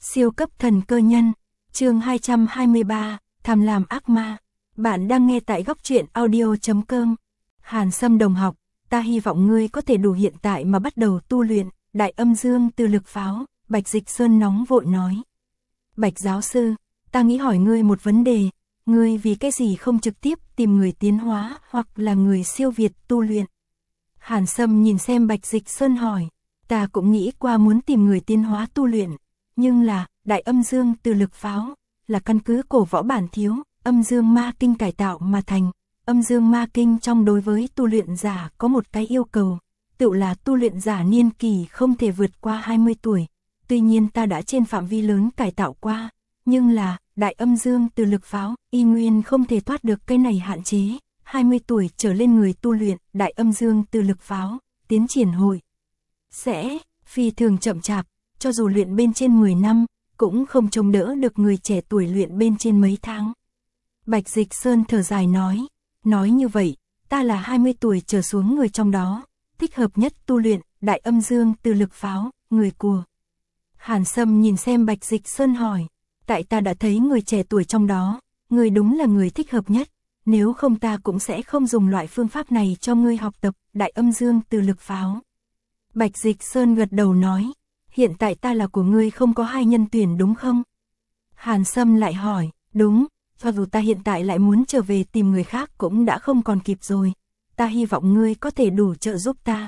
Siêu cấp thần cơ nhân, chương 223, tham lam ác ma. Bạn đang nghe tại góc truyện audio.com. Hàn Sâm đồng học, ta hy vọng ngươi có thể đủ hiện tại mà bắt đầu tu luyện, đại âm dương từ lực pháo, Bạch Dịch Sơn nóng vội nói. Bạch giáo sư, ta nghĩ hỏi ngươi một vấn đề, ngươi vì cái gì không trực tiếp tìm người tiến hóa hoặc là người siêu việt tu luyện? Hàn Sâm nhìn xem Bạch Dịch Sơn hỏi, ta cũng nghĩ qua muốn tìm người tiến hóa tu luyện, nhưng là, đại âm dương từ lực pháo, là căn cứ cổ võ bản thiếu, âm dương ma kinh cải tạo mà thành. Âm dương ma kinh trong đối với tu luyện giả có một cái yêu cầu, tự là tu luyện giả niên kỳ không thể vượt qua 20 tuổi. Tuy nhiên ta đã trên phạm vi lớn cải tạo qua, nhưng là, đại âm dương từ lực pháo, y nguyên không thể thoát được cái này hạn chế. 20 tuổi trở lên người tu luyện, đại âm dương từ lực pháo, tiến triển hội sẽ phi thường chậm chạp, cho dù luyện bên trên 10 năm, cũng không chống đỡ được người trẻ tuổi luyện bên trên mấy tháng. Bạch Dịch Sơn thở dài nói như vậy, ta là 20 tuổi trở xuống người trong đó, thích hợp nhất tu luyện, đại âm dương từ lực pháo, người của. Hàn Sâm nhìn xem Bạch Dịch Sơn hỏi, tại ta đã thấy người trẻ tuổi trong đó, người đúng là người thích hợp nhất, nếu không ta cũng sẽ không dùng loại phương pháp này cho ngươi học tập, đại âm dương từ lực pháo. Bạch Dịch Sơn gật đầu nói, hiện tại ta là của ngươi không có hai nhân tuyển đúng không? Hàn Sâm lại hỏi, đúng, cho dù ta hiện tại lại muốn trở về tìm người khác cũng đã không còn kịp rồi. Ta hy vọng ngươi có thể đủ trợ giúp ta,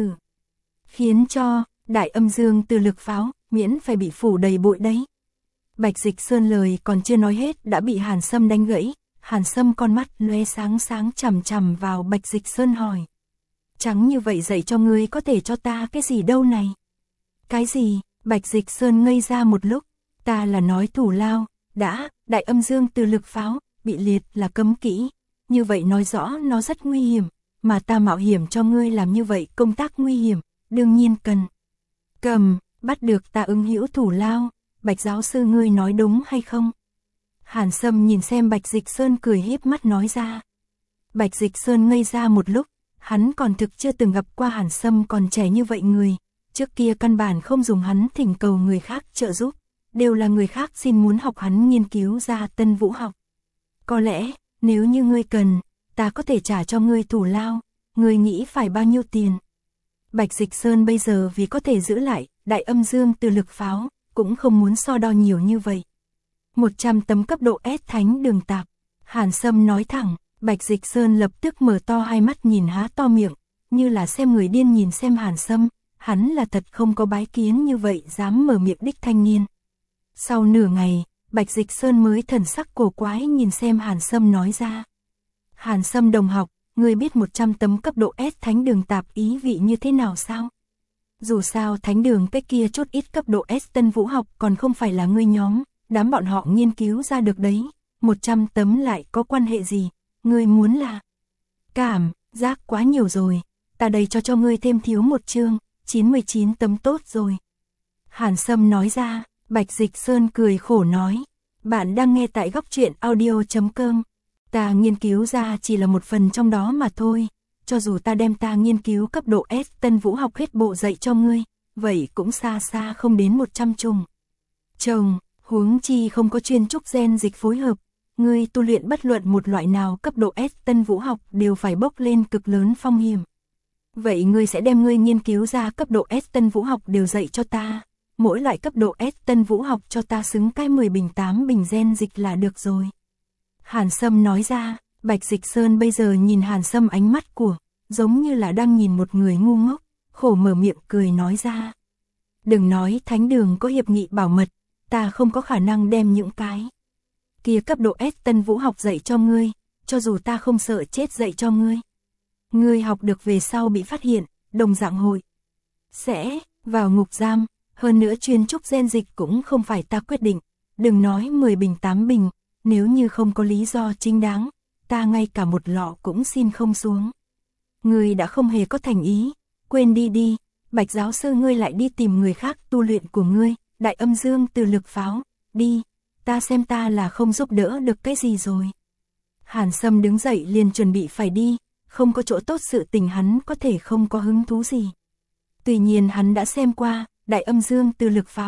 khiến cho, đại âm dương từ lực pháo, miễn phải bị phủ đầy bụi đấy. Bạch Dịch Sơn lời còn chưa nói hết đã bị Hàn Sâm đánh gãy. Hàn Sâm con mắt lóe sáng chằm chằm vào Bạch Dịch Sơn hỏi. Trắng như vậy dạy cho ngươi có thể cho ta cái gì đâu này? Cái gì? Bạch Dịch Sơn ngây ra một lúc, ta là nói thủ lao, đại âm dương từ lực pháo, bị liệt là cấm kỹ, như vậy nói rõ nó rất nguy hiểm, mà ta mạo hiểm cho ngươi làm như vậy công tác nguy hiểm, đương nhiên cần, bắt được ta ứng hữu thủ lao, Bạch giáo sư ngươi nói đúng hay không? Hàn Sâm nhìn xem Bạch Dịch Sơn cười híp mắt nói ra. Bạch Dịch Sơn ngây ra một lúc, hắn còn thực chưa từng gặp qua Hàn Sâm còn trẻ như vậy người. Trước kia căn bản không dùng hắn thỉnh cầu người khác trợ giúp, đều là người khác xin muốn học hắn nghiên cứu ra tân vũ học. Có lẽ, nếu như ngươi cần, ta có thể trả cho ngươi thủ lao, ngươi nghĩ phải bao nhiêu tiền? Bạch Dịch Sơn bây giờ vì có thể giữ lại, đại âm dương từ lực pháo, cũng không muốn so đo nhiều như vậy. 100 tấm cấp độ S thánh đường tạp, Hàn Sâm nói thẳng, Bạch Dịch Sơn lập tức mở to hai mắt nhìn há to miệng, như là xem người điên nhìn xem Hàn Sâm. Hắn là thật không có bái kiến như vậy dám mở miệng đích thanh niên. Sau nửa ngày, Bạch Dịch Sơn mới thần sắc cổ quái nhìn xem Hàn Sâm nói ra. Hàn Sâm đồng học, ngươi biết 100 tấm cấp độ S thánh đường tạp ý vị như thế nào sao? Dù sao thánh đường cái kia chút ít cấp độ S tân vũ học còn không phải là ngươi nhóm, đám bọn họ nghiên cứu ra được đấy, 100 tấm lại có quan hệ gì, ngươi muốn là cảm giác quá nhiều rồi, ta đây cho ngươi thêm thiếu một chương. 99 tấm tốt rồi. Hàn Sâm nói ra, Bạch Dịch Sơn cười khổ nói, bạn đang nghe tại góc truyện audio.com, ta nghiên cứu ra chỉ là một phần trong đó mà thôi, cho dù ta đem ta nghiên cứu cấp độ S tân vũ học hết bộ dạy cho ngươi, vậy cũng xa không đến 100 chồng, huống chi không có chuyên trúc gen dịch phối hợp, ngươi tu luyện bất luận một loại nào cấp độ S tân vũ học đều phải bốc lên cực lớn phong hiểm. Vậy ngươi sẽ đem ngươi nghiên cứu ra cấp độ S tân vũ học đều dạy cho ta, mỗi loại cấp độ S tân vũ học cho ta xứng cái 10 bình 8 bình gen dịch là được rồi. Hàn Sâm nói ra, Bạch Dịch Sơn bây giờ nhìn Hàn Sâm ánh mắt của, giống như là đang nhìn một người ngu ngốc, khổ mở miệng cười nói ra. Đừng nói thánh đường có hiệp nghị bảo mật, ta không có khả năng đem những cái kia cấp độ S tân vũ học dạy cho ngươi, cho dù ta không sợ chết dạy cho ngươi. Ngươi học được về sau bị phát hiện, đồng dạng hội sẽ vào ngục giam, hơn nữa chuyên trúc gen dịch cũng không phải ta quyết định, đừng nói 10 bình 8 bình, nếu như không có lý do chính đáng, ta ngay cả một lọ cũng xin không xuống. Ngươi đã không hề có thành ý, quên đi, Bạch giáo sư ngươi lại đi tìm người khác tu luyện của ngươi, đại âm dương từ lực pháo, đi, ta xem ta là không giúp đỡ được cái gì rồi. Hàn Sâm đứng dậy liền chuẩn bị phải đi. Không có chỗ tốt sự tình hắn có thể không có hứng thú gì. Tuy nhiên hắn đã xem qua, đại âm dương từ lực pháo,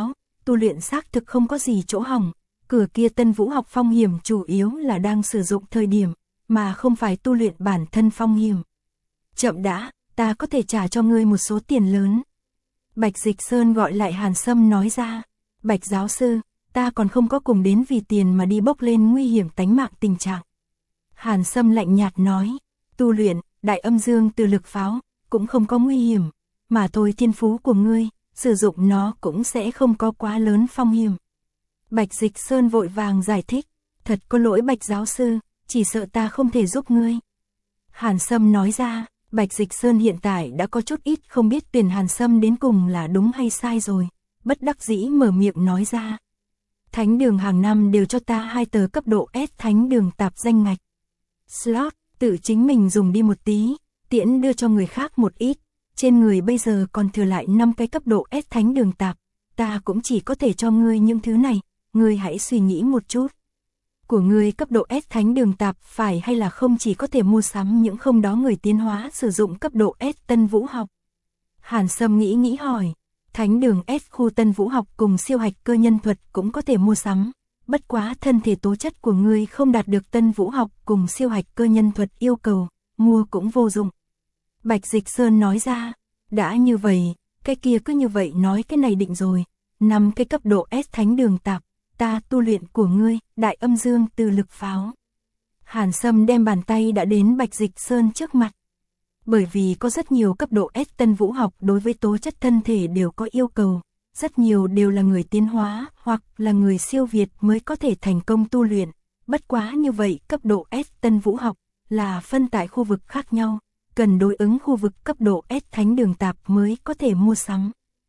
tu luyện xác thực không có gì chỗ hỏng, cửa kia Tân Vũ học phong hiểm chủ yếu là đang sử dụng thời điểm, mà không phải tu luyện bản thân phong hiểm. Chậm đã, ta có thể trả cho ngươi một số tiền lớn. Bạch Dịch Sơn gọi lại Hàn Sâm nói ra, Bạch giáo sư, ta còn không có cùng đến vì tiền mà đi bốc lên nguy hiểm tánh mạng tình trạng. Hàn Sâm lạnh nhạt nói, tu luyện, đại âm dương từ lực pháo, cũng không có nguy hiểm, mà thôi thiên phú của ngươi, sử dụng nó cũng sẽ không có quá lớn phong hiểm. Bạch Dịch Sơn vội vàng giải thích, thật có lỗi Bạch giáo sư, chỉ sợ ta không thể giúp ngươi. Hàn Sâm nói ra, Bạch Dịch Sơn hiện tại đã có chút ít không biết tuyển Hàn Sâm đến cùng là đúng hay sai rồi, bất đắc dĩ mở miệng nói ra. Thánh đường hàng năm đều cho ta 2 tờ cấp độ S thánh đường tạp danh ngạch. Slot, tự chính mình dùng đi một tí, tiễn đưa cho người khác một ít, trên người bây giờ còn thừa lại 5 cái cấp độ S thánh đường tạp, ta cũng chỉ có thể cho ngươi những thứ này, ngươi hãy suy nghĩ một chút. Của ngươi cấp độ S thánh đường tạp phải hay là không chỉ có thể mua sắm những không đó người tiến hóa sử dụng cấp độ S Tân Vũ học. Hàn Sâm nghĩ hỏi, thánh đường S khu Tân Vũ học cùng siêu hạch cơ nhân thuật cũng có thể mua sắm, bất quá thân thể tố chất của ngươi không đạt được Tân Vũ học cùng siêu hạch cơ nhân thuật yêu cầu, mua cũng vô dụng. Bạch Dịch Sơn nói ra, đã như vậy, cái kia cứ như vậy nói cái này định rồi, 5 cái cấp độ S thánh đường tạp, ta tu luyện của ngươi, đại âm dương từ lực pháo. Hàn Sâm đem bàn tay đã đến Bạch Dịch Sơn trước mặt. Bởi vì có rất nhiều cấp độ S Tân Vũ học đối với tố chất thân thể đều có yêu cầu, rất nhiều đều là người tiến hóa hoặc là người siêu việt mới có thể thành công tu luyện, bất quá như vậy cấp độ S Tân Vũ học là phân tại khu vực khác nhau, cần đối ứng khu vực cấp độ S thánh đường tạp mới có thể mua sắm.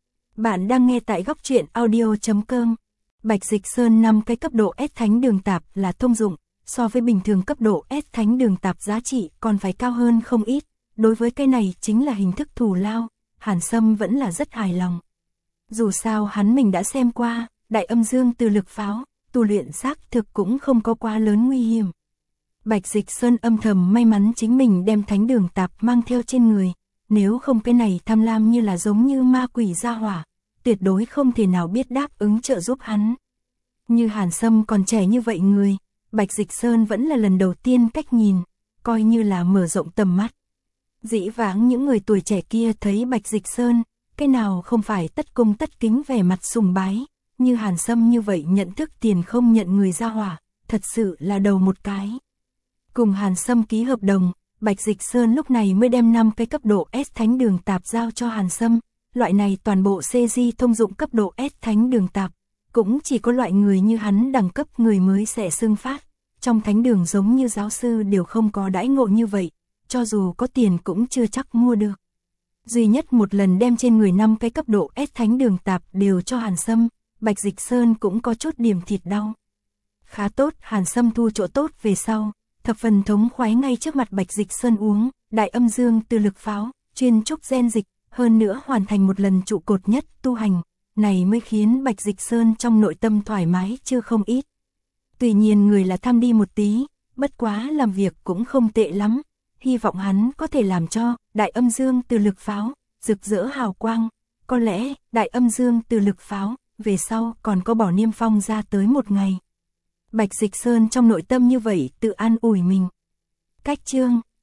Bạn đang nghe tại góc truyện audio.com. Bạch Dịch Sơn 5 cái cấp độ S thánh đường tạp là thông dụng, so với bình thường cấp độ S thánh đường tạp giá trị còn phải cao hơn không ít, đối với cái này chính là hình thức thù lao, Hàn Sâm vẫn là rất hài lòng. Dù sao hắn mình đã xem qua, đại âm dương từ lực pháo, tu luyện xác thực cũng không có quá lớn nguy hiểm. Bạch Dịch Sơn âm thầm may mắn chính mình đem thánh đường tạp mang theo trên người, nếu không cái này tham lam như là giống như ma quỷ gia hỏa, tuyệt đối không thể nào biết đáp ứng trợ giúp hắn. Như Hàn Sâm còn trẻ như vậy người, Bạch Dịch Sơn vẫn là lần đầu tiên cách nhìn, coi như là mở rộng tầm mắt. Dĩ vãng những người tuổi trẻ kia thấy Bạch Dịch Sơn, cái nào không phải tất cung tất kính vẻ mặt sùng bái, như Hàn Sâm như vậy nhận thức tiền không nhận người gia hỏa, thật sự là đầu một cái. Cùng Hàn Sâm ký hợp đồng, Bạch Dịch Sơn lúc này mới đem 5 cái cấp độ S thánh đường tạp giao cho Hàn Sâm, loại này toàn bộ CG thông dụng cấp độ S thánh đường tạp, cũng chỉ có loại người như hắn đẳng cấp người mới sẽ xưng phát, trong thánh đường giống như giáo sư đều không có đãi ngộ như vậy, cho dù có tiền cũng chưa chắc mua được. Duy nhất một lần đem trên người 5 cái cấp độ S thánh đường tạp đều cho Hàn Sâm, Bạch Dịch Sơn cũng có chút điểm thịt đau. Khá tốt, Hàn Sâm thu chỗ tốt về sau, thập phần thống khoái ngay trước mặt Bạch Dịch Sơn uống, đại âm dương từ lực pháo, chuyên trúc gen dịch, hơn nữa hoàn thành một lần trụ cột nhất tu hành, này mới khiến Bạch Dịch Sơn trong nội tâm thoải mái chưa không ít. Tuy nhiên người là tham đi một tí, bất quá làm việc cũng không tệ lắm, hy vọng hắn có thể làm cho đại âm dương từ lực pháo rực rỡ hào quang, có lẽ đại âm dương từ lực pháo về sau còn có bỏ niêm phong ra tới một ngày. Bạch Dịch Sơn trong nội tâm như vậy tự an ủi mình. Cách chương